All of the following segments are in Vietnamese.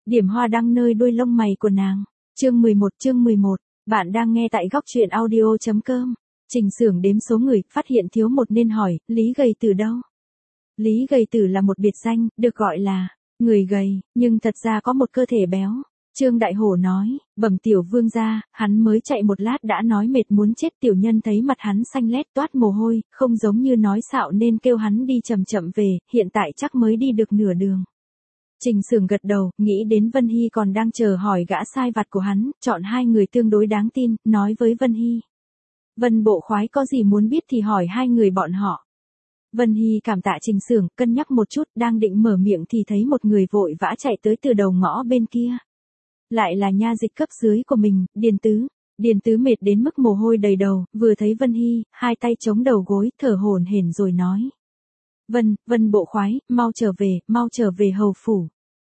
Điểm hoa đăng nơi đuôi lông mày của nàng. Chương 11. Bạn đang nghe tại góc truyện audio.com. Trình Xưởng đếm số người, phát hiện thiếu một nên hỏi, Lý Gầy Tử đâu? Lý Gầy Tử là một biệt danh, được gọi là người gầy, nhưng thật ra có một cơ thể béo. Trương Đại Hổ nói, bẩm tiểu vương gia, hắn mới chạy một lát đã nói mệt muốn chết. Tiểu nhân thấy mặt hắn xanh lét toát mồ hôi, không giống như nói xạo nên kêu hắn đi chậm chậm về, hiện tại chắc mới đi được nửa đường. Trình Xưởng gật đầu, nghĩ đến Vân Hy còn đang chờ hỏi gã sai vặt của hắn, chọn hai người tương đối đáng tin, nói với Vân Hy. Vân bộ khoái có gì muốn biết thì hỏi hai người bọn họ. Vân Hy cảm tạ Trình Xưởng, cân nhắc một chút, đang định mở miệng thì thấy một người vội vã chạy tới từ đầu ngõ bên kia. Lại là nha dịch cấp dưới của mình, Điền Tứ. Điền Tứ mệt đến mức mồ hôi đầy đầu, vừa thấy Vân Hy, hai tay chống đầu gối, thở hổn hển rồi nói. Vân bộ khoái, mau trở về hầu phủ.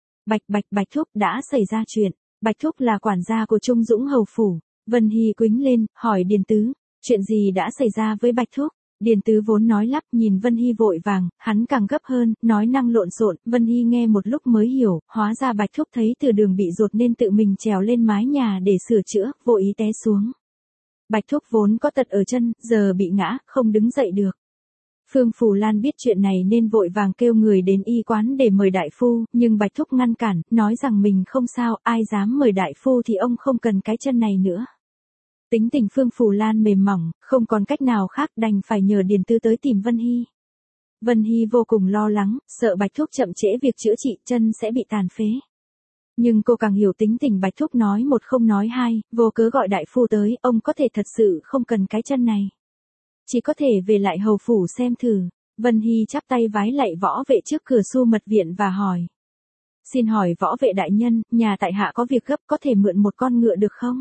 Bạch Thúc, đã xảy ra chuyện. Bạch Thúc là quản gia của Trung Dũng hầu phủ. Vân Hy quĩnh lên, hỏi Điền Tứ, chuyện gì đã xảy ra với Bạch Thúc? Điền Tứ vốn nói lắp, nhìn Vân Hy vội vàng, hắn càng gấp hơn, nói năng lộn xộn. Vân Hy nghe một lúc mới hiểu, hóa ra Bạch Thúc thấy từ đường bị dột nên tự mình trèo lên mái nhà để sửa chữa, vô ý té xuống. Bạch Thúc vốn có tật ở chân, giờ bị ngã, không đứng dậy được. Phương Phù Lan biết chuyện này nên vội vàng kêu người đến y quán để mời đại phu, nhưng Bạch Thúc ngăn cản, nói rằng mình không sao, ai dám mời đại phu thì ông không cần cái chân này nữa. Tính tình Phương Phù Lan mềm mỏng, không còn cách nào khác đành phải nhờ Điền Tứ tới tìm Vân Hy. Vân Hy vô cùng lo lắng, sợ Bạch Thúc chậm trễ việc chữa trị, chân sẽ bị tàn phế. Nhưng cô càng hiểu tính tình Bạch Thúc, nói một không nói hai, vô cớ gọi đại phu tới, ông có thể thật sự không cần cái chân này. Chỉ có thể về lại hầu phủ xem thử. Vân Hy chắp tay vái lạy võ vệ trước cửa Su Mật Viện và hỏi. Xin hỏi võ vệ đại nhân, nhà tại hạ có việc gấp, có thể mượn một con ngựa được không?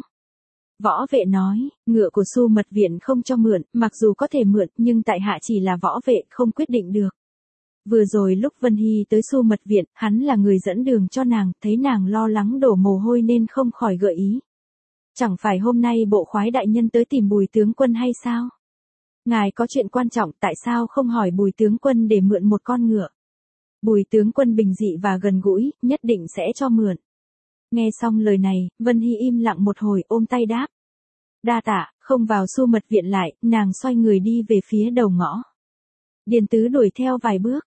Võ vệ nói, ngựa của Su Mật Viện không cho mượn, mặc dù có thể mượn, nhưng tại hạ chỉ là võ vệ, không quyết định được. Vừa rồi lúc Vân Hy tới Su Mật Viện, hắn là người dẫn đường cho nàng, thấy nàng lo lắng đổ mồ hôi nên không khỏi gợi ý. Chẳng phải hôm nay bộ khoái đại nhân tới tìm Bùi tướng quân hay sao? Ngài có chuyện quan trọng, tại sao không hỏi Bùi tướng quân để mượn một con ngựa? Bùi tướng quân bình dị và gần gũi, nhất định sẽ cho mượn. Nghe xong lời này, Vân Hy im lặng một hồi, ôm tay đáp. Đa tạ, không vào Su Mật Viện lại, nàng xoay người đi về phía đầu ngõ. Điền Tứ đuổi theo vài bước,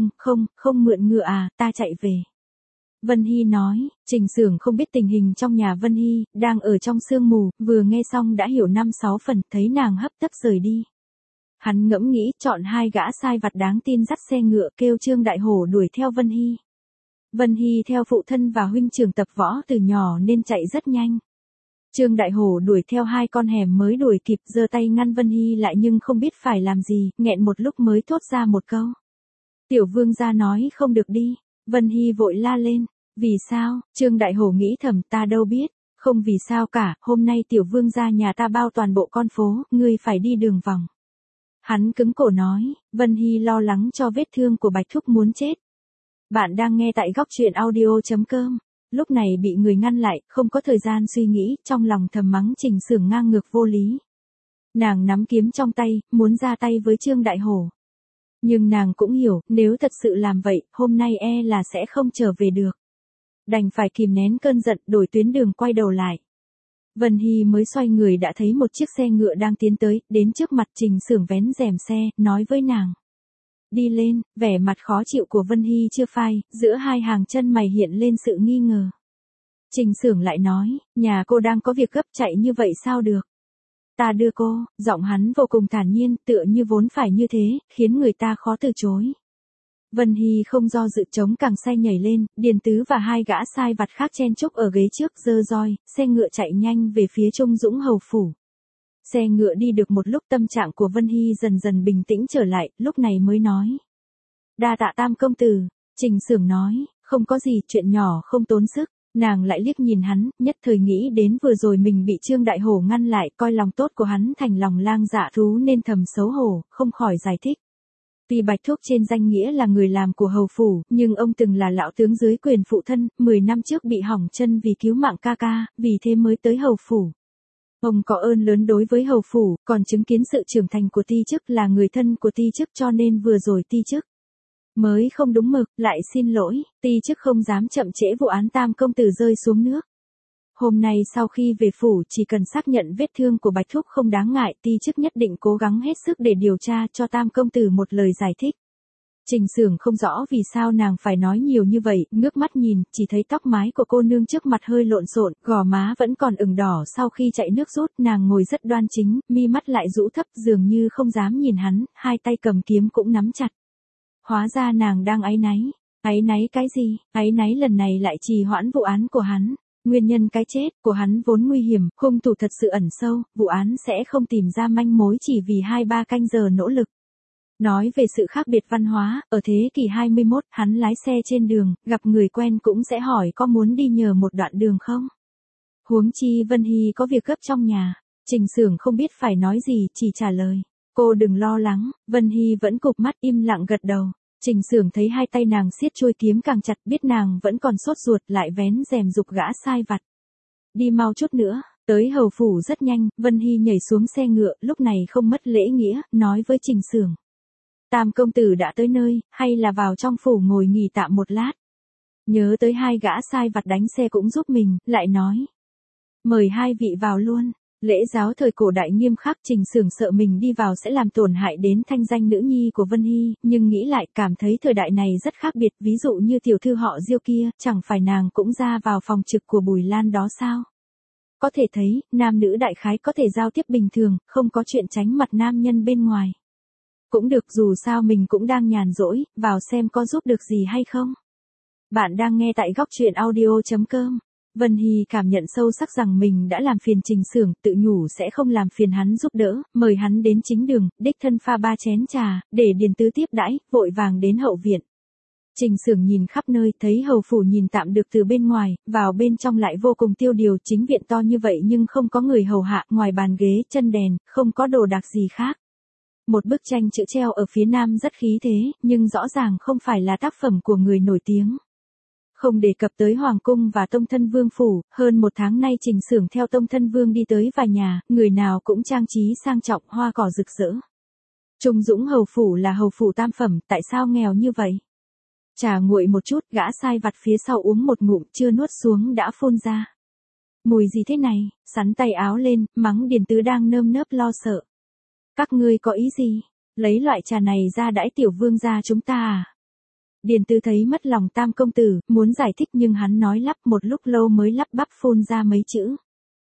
không mượn ngựa à, ta chạy về. Vân Hy nói, Trình Xưởng không biết tình hình trong nhà Vân Hy, đang ở trong sương mù, vừa nghe xong đã hiểu 5-6 phần, thấy nàng hấp tấp rời đi. Hắn ngẫm nghĩ, chọn hai gã sai vặt đáng tin dắt xe ngựa, kêu Trương Đại Hổ đuổi theo Vân Hy. Vân Hy theo phụ thân và huynh trưởng tập võ từ nhỏ nên chạy rất nhanh. Trương Đại Hổ đuổi theo 2 con hẻm mới đuổi kịp, giơ tay ngăn Vân Hy lại nhưng không biết phải làm gì, nghẹn một lúc mới thốt ra một câu. Tiểu vương gia nói không được đi. Vân Hy vội la lên. Vì sao? Trương Đại Hổ nghĩ thầm, ta đâu biết. Không vì sao cả, hôm nay tiểu vương gia nhà ta bao toàn bộ con phố, ngươi phải đi đường vòng. Hắn cứng cổ nói, Vân Hy lo lắng cho vết thương của Bạch Thúc muốn chết. Bạn đang nghe tại góc truyện audio.com. Lúc này bị người ngăn lại, không có thời gian suy nghĩ, trong lòng thầm mắng Trình Xưởng ngang ngược vô lý. Nàng nắm kiếm trong tay, muốn ra tay với Trương Đại Hổ. Nhưng nàng cũng hiểu, nếu thật sự làm vậy, hôm nay là sẽ không trở về được. Đành phải kìm nén cơn giận, đổi tuyến đường quay đầu lại. Vân Hy mới xoay người đã thấy một chiếc xe ngựa đang tiến tới, đến trước mặt Trình Xưởng vén rèm xe, nói với nàng. Đi lên, vẻ mặt khó chịu của Vân Hy chưa phai, giữa hai hàng chân mày hiện lên sự nghi ngờ. Trình Xưởng lại nói, nhà cô đang có việc gấp, chạy như vậy sao được? Ta đưa cô, giọng hắn vô cùng thản nhiên, tựa như vốn phải như thế, khiến người ta khó từ chối. Vân Hy không do dự, chống cẳng xe nhảy lên, Điền Tứ và 2 gã sai vặt khác chen chúc ở ghế trước, giơ roi, xe ngựa chạy nhanh về phía Trung Dũng hầu phủ. Xe ngựa đi được một lúc, tâm trạng của Vân Hy dần dần bình tĩnh trở lại, lúc này mới nói. Đa tạ Tam công tử. Trình Xưởng nói, không có gì, chuyện nhỏ không tốn sức. Nàng lại liếc nhìn hắn, nhất thời nghĩ đến vừa rồi mình bị Trương Đại Hổ ngăn lại, coi lòng tốt của hắn thành lòng lang dạ thú nên thầm xấu hổ, không khỏi giải thích. Tuy Bạch Thúc trên danh nghĩa là người làm của hầu phủ, nhưng ông từng là lão tướng dưới quyền phụ thân, 10 năm trước bị hỏng chân vì cứu mạng ca ca, vì thế mới tới hầu phủ. Ông có ơn lớn đối với hầu phủ, còn chứng kiến sự trưởng thành của ti chức, là người thân của ti chức cho nên vừa rồi ti chức Mới không đúng mực, lại xin lỗi, ti chức không dám chậm trễ vụ án Tam công tử rơi xuống nước. Hôm nay sau khi về phủ chỉ cần xác nhận vết thương của Bạch Thúc không đáng ngại, ti chức nhất định cố gắng hết sức để điều tra cho Tam công tử một lời giải thích. Trình Xưởng không rõ vì sao nàng phải nói nhiều như vậy, ngước mắt nhìn, chỉ thấy tóc mái của cô nương trước mặt hơi lộn xộn, gò má vẫn còn ửng đỏ sau khi chạy nước rút, nàng ngồi rất đoan chính, mi mắt lại rũ thấp dường như không dám nhìn hắn, hai tay cầm kiếm cũng nắm chặt. Hóa ra nàng đang áy náy. Áy náy cái gì? Áy náy lần này lại trì hoãn vụ án của hắn. Nguyên nhân cái chết của hắn vốn nguy hiểm, hung thủ thật sự ẩn sâu, vụ án sẽ không tìm ra manh mối chỉ vì 2-3 canh giờ nỗ lực. Nói về sự khác biệt văn hóa, ở thế kỷ 21, hắn lái xe trên đường, gặp người quen cũng sẽ hỏi có muốn đi nhờ một đoạn đường không? Huống chi Vân Hy có việc gấp trong nhà. Trình Xưởng không biết phải nói gì, chỉ trả lời. Cô đừng lo lắng, Vân Hy vẫn cụp mắt im lặng gật đầu. Trình Xưởng thấy hai tay nàng siết chuôi kiếm càng chặt, biết nàng vẫn còn sốt ruột, lại vén rèm giục gã sai vặt. Đi mau chút nữa, tới hầu phủ rất nhanh, Vân Hy nhảy xuống xe ngựa, lúc này không mất lễ nghĩa, nói với Trình Xưởng. Tam công tử đã tới nơi, hay là vào trong phủ ngồi nghỉ tạm một lát. Nhớ tới hai gã sai vặt đánh xe cũng giúp mình, lại nói. Mời hai vị vào luôn. Lễ giáo thời cổ đại nghiêm khắc, Trình Xưởng sợ mình đi vào sẽ làm tổn hại đến thanh danh nữ nhi của Vân Hy, nhưng nghĩ lại cảm thấy thời đại này rất khác biệt, ví dụ như tiểu thư họ Diêu kia, chẳng phải nàng cũng ra vào phòng trực của Bùi Lan đó sao? Có thể thấy, nam nữ đại khái có thể giao tiếp bình thường, không có chuyện tránh mặt nam nhân bên ngoài. Cũng được, dù sao mình cũng đang nhàn rỗi, vào xem có giúp được gì hay không. Bạn đang nghe tại góc truyện audio.com. Vân Hy cảm nhận sâu sắc rằng mình đã làm phiền Trình Xưởng, tự nhủ sẽ không làm phiền hắn giúp đỡ, mời hắn đến chính đường, đích thân pha 3 chén trà, để Điền Tứ tiếp đãi, vội vàng đến hậu viện. Trình Xưởng nhìn khắp nơi, thấy hầu phủ nhìn tạm được từ bên ngoài, vào bên trong lại vô cùng tiêu điều, chính viện to như vậy nhưng không có người hầu hạ, ngoài bàn ghế, chân đèn, không có đồ đạc gì khác. Một bức tranh chữ treo ở phía nam rất khí thế, nhưng rõ ràng không phải là tác phẩm của người nổi tiếng. Không đề cập tới Hoàng cung và Tông Thân Vương phủ, hơn 1 tháng nay Trình Xưởng theo Tông Thân Vương đi tới vài nhà, người nào cũng trang trí sang trọng, hoa cỏ rực rỡ. Trung Dũng hầu phủ là hầu phủ tam phẩm, tại sao nghèo như vậy? Trà nguội một chút, gã sai vặt phía sau uống một ngụm, chưa nuốt xuống đã phun ra. Mùi gì thế này? Sắn tay áo lên, mắng Điền Tứ đang nơm nớp lo sợ. Các ngươi có ý gì? Lấy loại trà này ra đãi tiểu vương gia chúng ta à? Điền Tứ thấy mất lòng Tam công tử, muốn giải thích nhưng hắn nói lắp một lúc lâu mới lắp bắp phun ra mấy chữ.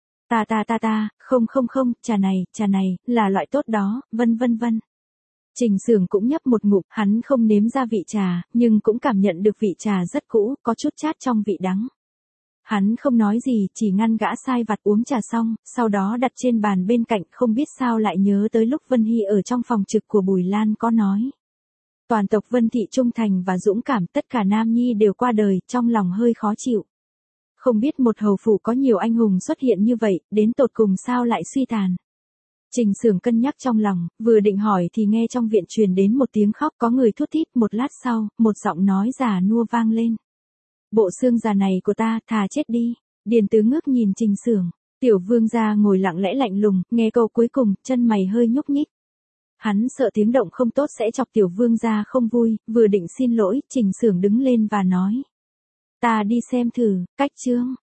Không, trà này, là loại tốt đó, vân. Trình Xưởng cũng nhấp một ngụm, hắn không nếm ra vị trà, nhưng cũng cảm nhận được vị trà rất cũ, có chút chát trong vị đắng. Hắn không nói gì, chỉ ngăn gã sai vặt uống trà xong, sau đó đặt trên bàn bên cạnh, không biết sao lại nhớ tới lúc Vân Hy ở trong phòng trực của Bùi Lan có nói. Toàn tộc Vân Thị trung thành và dũng cảm, tất cả nam nhi đều qua đời, trong lòng hơi khó chịu. Không biết một hầu phủ có nhiều anh hùng xuất hiện như vậy, đến tột cùng sao lại suy tàn. Trình Xưởng cân nhắc trong lòng, vừa định hỏi thì nghe trong viện truyền đến một tiếng khóc, có người thút thít, một lát sau, một giọng nói già nua vang lên. Bộ xương già này của ta, thà chết đi. Điền Tứ ngước nhìn Trình Xưởng, tiểu vương gia ngồi lặng lẽ lạnh lùng, nghe câu cuối cùng, chân mày hơi nhúc nhích. Hắn sợ tiếng động không tốt sẽ chọc tiểu vương gia không vui, vừa định xin lỗi, Trình Xưởng đứng lên và nói. Ta đi xem thử, cách chương.